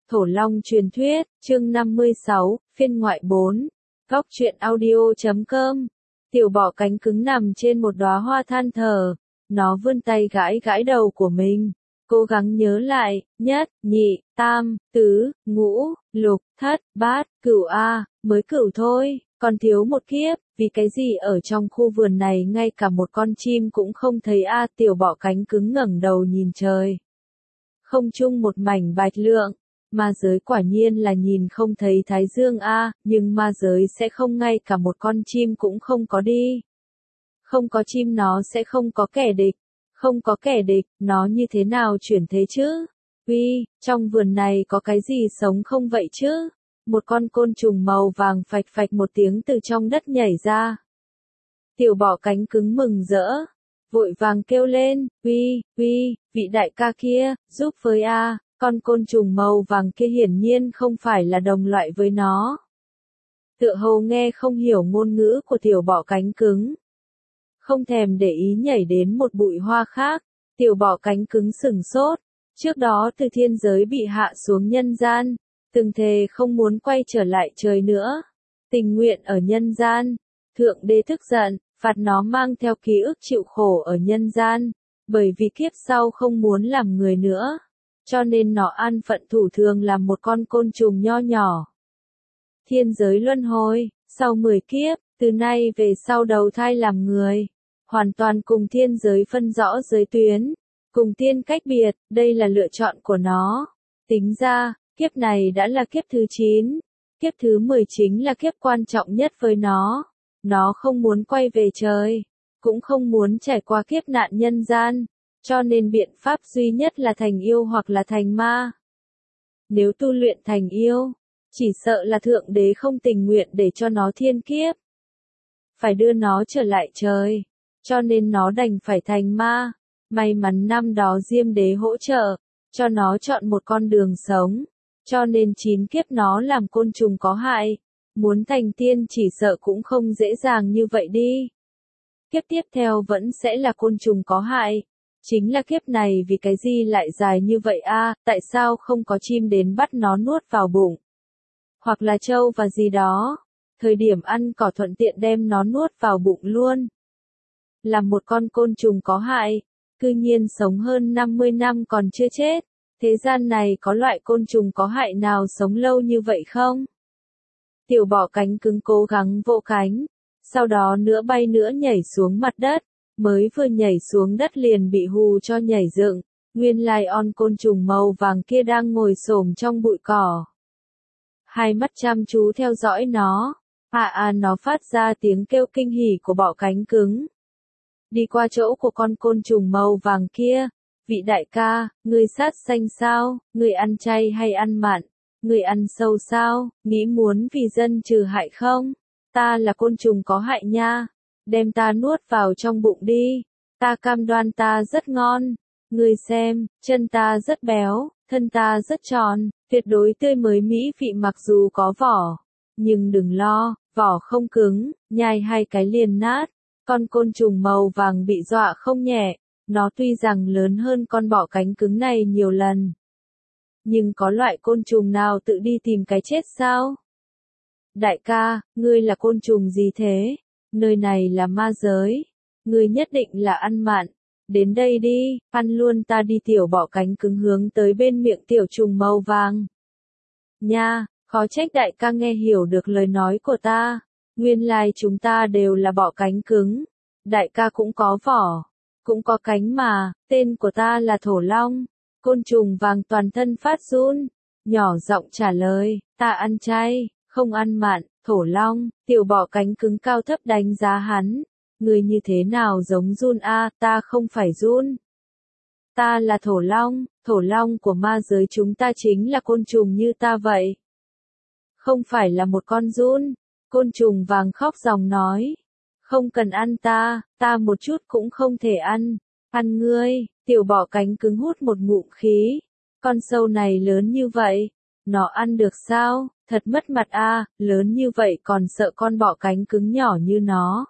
Thổ Long truyền thuyết, chương 56, phiên ngoại 4. Góc truyện audio.com. Tiểu bọ cánh cứng nằm trên một đóa hoa than thở, nó vươn tay gãi gãi đầu của mình, cố gắng nhớ lại, nhất, nhị, tam, tứ, ngũ, lục, thất, bát, cửu a, mới cửu thôi, còn thiếu một kiếp, vì cái gì ở trong khu vườn này ngay cả một con chim cũng không thấy a. Tiểu bọ cánh cứng ngẩng đầu nhìn trời. Không trung một mảnh bạch lượng. Ma giới quả nhiên là nhìn không thấy thái dương a, nhưng ma giới sẽ không ngay cả một con chim cũng không có đi. Không có chim nó sẽ không có kẻ địch. Không có kẻ địch, nó như thế nào chuyển thế chứ? Uy, trong vườn này có cái gì sống không vậy chứ? Một con côn trùng màu vàng phạch phạch một tiếng từ trong đất nhảy ra. Tiểu bọ cánh cứng mừng rỡ, vội vàng kêu lên, uy, vị đại ca kia, giúp với a. Con côn trùng màu vàng kia hiển nhiên không phải là đồng loại với nó. Tựa hồ nghe không hiểu ngôn ngữ của tiểu bọ cánh cứng. Không thèm để ý nhảy đến một bụi hoa khác, tiểu bọ cánh cứng sửng sốt. Trước đó từ thiên giới bị hạ xuống nhân gian, từng thề không muốn quay trở lại trời nữa. Tình nguyện ở nhân gian, thượng đế tức giận, phạt nó mang theo ký ức chịu khổ ở nhân gian, bởi vì kiếp sau không muốn làm người nữa. Cho nên nó an phận thủ thường làm một con côn trùng nho nhỏ. Thiên giới luân hồi, sau 10 kiếp, từ nay về sau đầu thai làm người, hoàn toàn cùng thiên giới phân rõ giới tuyến, cùng tiên cách biệt, đây là lựa chọn của nó. Tính ra, kiếp này đã là kiếp thứ 9, kiếp thứ 10 chính là kiếp quan trọng nhất với nó. Nó không muốn quay về trời, cũng không muốn trải qua kiếp nạn nhân gian. Cho nên biện pháp duy nhất là thành yêu hoặc là thành ma. Nếu tu luyện thành yêu, chỉ sợ là thượng đế không tình nguyện để cho nó thiên kiếp. Phải đưa nó trở lại trời. Cho nên nó đành phải thành ma. May mắn năm đó Diêm đế hỗ trợ, cho nó chọn một con đường sống. Cho nên 9 kiếp nó làm côn trùng có hại. Muốn thành tiên chỉ sợ cũng không dễ dàng như vậy đi. Kiếp tiếp theo vẫn sẽ là côn trùng có hại. Chính là kiếp này vì cái gì lại dài như vậy a? Tại sao không có chim đến bắt nó nuốt vào bụng? Hoặc là trâu và gì đó. Thời điểm ăn cỏ thuận tiện đem nó nuốt vào bụng luôn. Là một con côn trùng có hại, cư nhiên sống hơn 50 năm còn chưa chết. Thế gian này có loại côn trùng có hại nào sống lâu như vậy không? Tiểu bọ cánh cứng cố gắng vỗ cánh, sau đó nữa bay nữa nhảy xuống mặt đất. Mới vừa nhảy xuống đất liền bị hù cho nhảy dựng, nguyên lai côn trùng màu vàng kia đang ngồi xổm trong bụi cỏ. Hai mắt chăm chú theo dõi nó, nó phát ra tiếng kêu kinh hỉ của bọ cánh cứng. Đi qua chỗ của con côn trùng màu vàng kia, vị đại ca, ngươi sát sanh sao, ngươi ăn chay hay ăn mặn, ngươi ăn sâu sao, nghĩ muốn vì dân trừ hại không? Ta là côn trùng có hại nha. Đem ta nuốt vào trong bụng đi, ta cam đoan ta rất ngon, ngươi xem, chân ta rất béo, thân ta rất tròn, tuyệt đối tươi mới mỹ vị mặc dù có vỏ, nhưng đừng lo, vỏ không cứng, nhai 2 cái liền nát. Con côn trùng màu vàng bị dọa không nhẹ, nó tuy rằng lớn hơn con bọ cánh cứng này nhiều lần. Nhưng có loại côn trùng nào tự đi tìm cái chết sao? Đại ca, ngươi là côn trùng gì thế? Nơi này là ma giới. Ngươi nhất định là ăn mặn. Đến đây đi, ăn luôn ta đi. Tiểu bọ cánh cứng hướng tới bên miệng tiểu trùng màu vàng. Nha, khó trách đại ca nghe hiểu được lời nói của ta. Nguyên lai chúng ta đều là bọ cánh cứng. Đại ca cũng có vỏ, cũng có cánh mà, tên của ta là Thổ Long. Côn trùng vàng toàn thân phát run, nhỏ giọng trả lời, ta ăn chay, không ăn mặn. Thổ Long, tiểu bọ cánh cứng cao thấp đánh giá hắn. Người như thế nào giống giun a? Ta không phải giun. Ta là Thổ Long của ma giới chúng ta chính là côn trùng như ta vậy. Không phải là một con giun. Côn trùng vàng khóc ròng nói. Không cần ăn ta một chút cũng không thể ăn. Ăn ngươi, tiểu bọ cánh cứng hút một ngụm khí. Con sâu này lớn như vậy, nó ăn được sao? Thật mất mặt a, lớn như vậy còn sợ con bọ cánh cứng nhỏ như nó.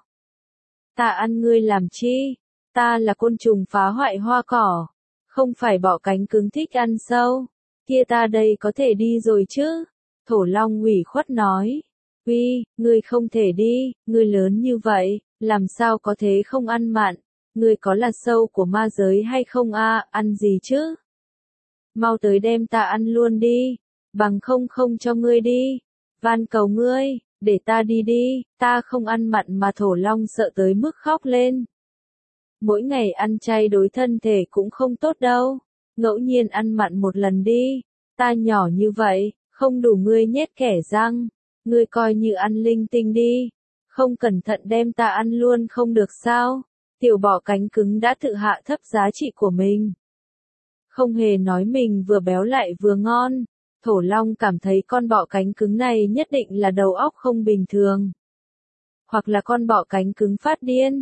Ta ăn ngươi làm chi? Ta là côn trùng phá hoại hoa cỏ. Không phải bọ cánh cứng thích ăn sâu. Kia ta đây có thể đi rồi chứ? Thổ Long ủy khuất nói. Uy, ngươi không thể đi, ngươi lớn như vậy, làm sao có thế không ăn mặn? Ngươi có là sâu của ma giới hay không a? Ăn gì chứ? Mau tới đem ta ăn luôn đi, bằng không cho ngươi đi. Van cầu ngươi, để ta đi đi, ta không ăn mặn mà Thổ Long sợ tới mức khóc lên. Mỗi ngày ăn chay đối thân thể cũng không tốt đâu, ngẫu nhiên ăn mặn một lần đi, ta nhỏ như vậy, không đủ ngươi nhét kẻ răng, ngươi coi như ăn linh tinh đi, không cẩn thận đem ta ăn luôn không được sao? Tiểu bọ cánh cứng đã tự hạ thấp giá trị của mình. Không hề nói mình vừa béo lại vừa ngon, Thổ Long cảm thấy con bọ cánh cứng này nhất định là đầu óc không bình thường. Hoặc là con bọ cánh cứng phát điên.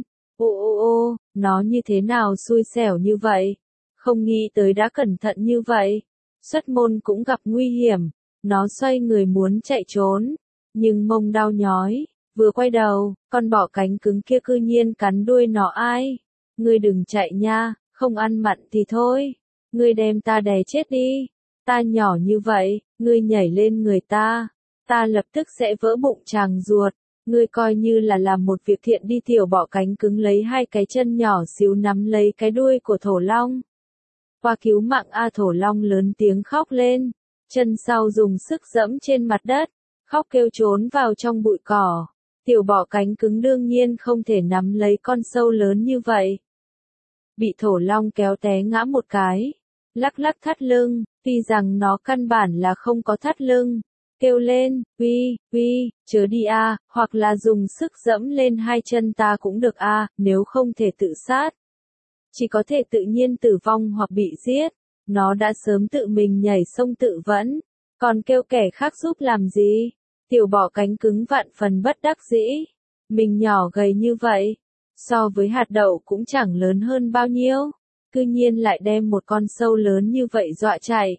Ô, nó như thế nào xui xẻo như vậy? Không nghĩ tới đã cẩn thận như vậy. Xuất môn cũng gặp nguy hiểm, nó xoay người muốn chạy trốn, nhưng mông đau nhói, vừa quay đầu, con bọ cánh cứng kia cư nhiên cắn đuôi nó. Ai? Ngươi đừng chạy nha, không ăn mặn thì thôi, ngươi đem ta đè chết đi, ta nhỏ như vậy, ngươi nhảy lên người ta lập tức sẽ vỡ bụng tràng ruột. Ngươi coi như là làm một việc thiện đi. Tiểu bọ cánh cứng lấy hai cái chân nhỏ xíu nắm lấy cái đuôi của Thổ Long. Qua cứu mạng a. Thổ Long lớn tiếng khóc lên, chân sau dùng sức giẫm trên mặt đất, khóc kêu trốn vào trong bụi cỏ. Tiểu bọ cánh cứng đương nhiên không thể nắm lấy con sâu lớn như vậy. Bị Thổ Long kéo té ngã một cái, lắc lắc thắt lưng, tuy rằng nó căn bản là không có thắt lưng. Kêu lên, uy, chớ đi a, hoặc là dùng sức giẫm lên hai chân ta cũng được a, nếu không thể tự sát. Chỉ có thể tự nhiên tử vong hoặc bị giết, nó đã sớm tự mình nhảy sông tự vẫn, còn kêu kẻ khác giúp làm gì? Tiểu bọ cánh cứng vạn phần bất đắc dĩ, mình nhỏ gầy như vậy, so với hạt đậu cũng chẳng lớn hơn bao nhiêu, cư nhiên lại đem một con sâu lớn như vậy dọa chạy.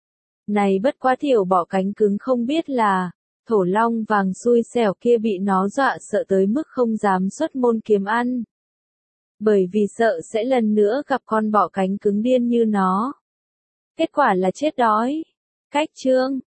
Này bất quá tiểu bọ cánh cứng không biết là, Thổ Long vàng xui xẻo kia bị nó dọa sợ tới mức không dám xuất môn kiếm ăn. Bởi vì sợ sẽ lần nữa gặp con bọ cánh cứng điên như nó. Kết quả là chết đói. Cách chương